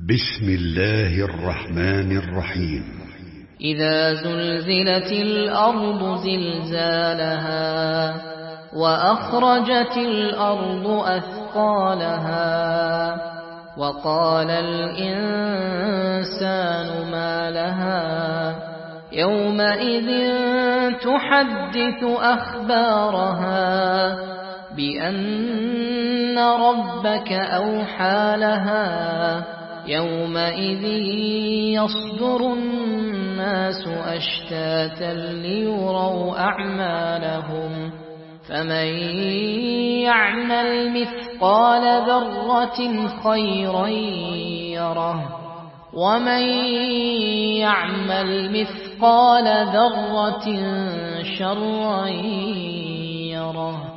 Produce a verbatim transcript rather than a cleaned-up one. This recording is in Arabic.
بسم الله الرحمن الرحيم. إذا زلزلت الأرض زلزالها وأخرجت الأرض أثقالها وقال الإنسان ما لها يومئذ تحدث أخبارها بأن ربك أوحى لها يومئذ يصدر الناس أشتاتا ليروا أعمالهم فمن يعمل مثقال ذرة خيرا يره ومن يعمل مثقال ذرة شرا يره.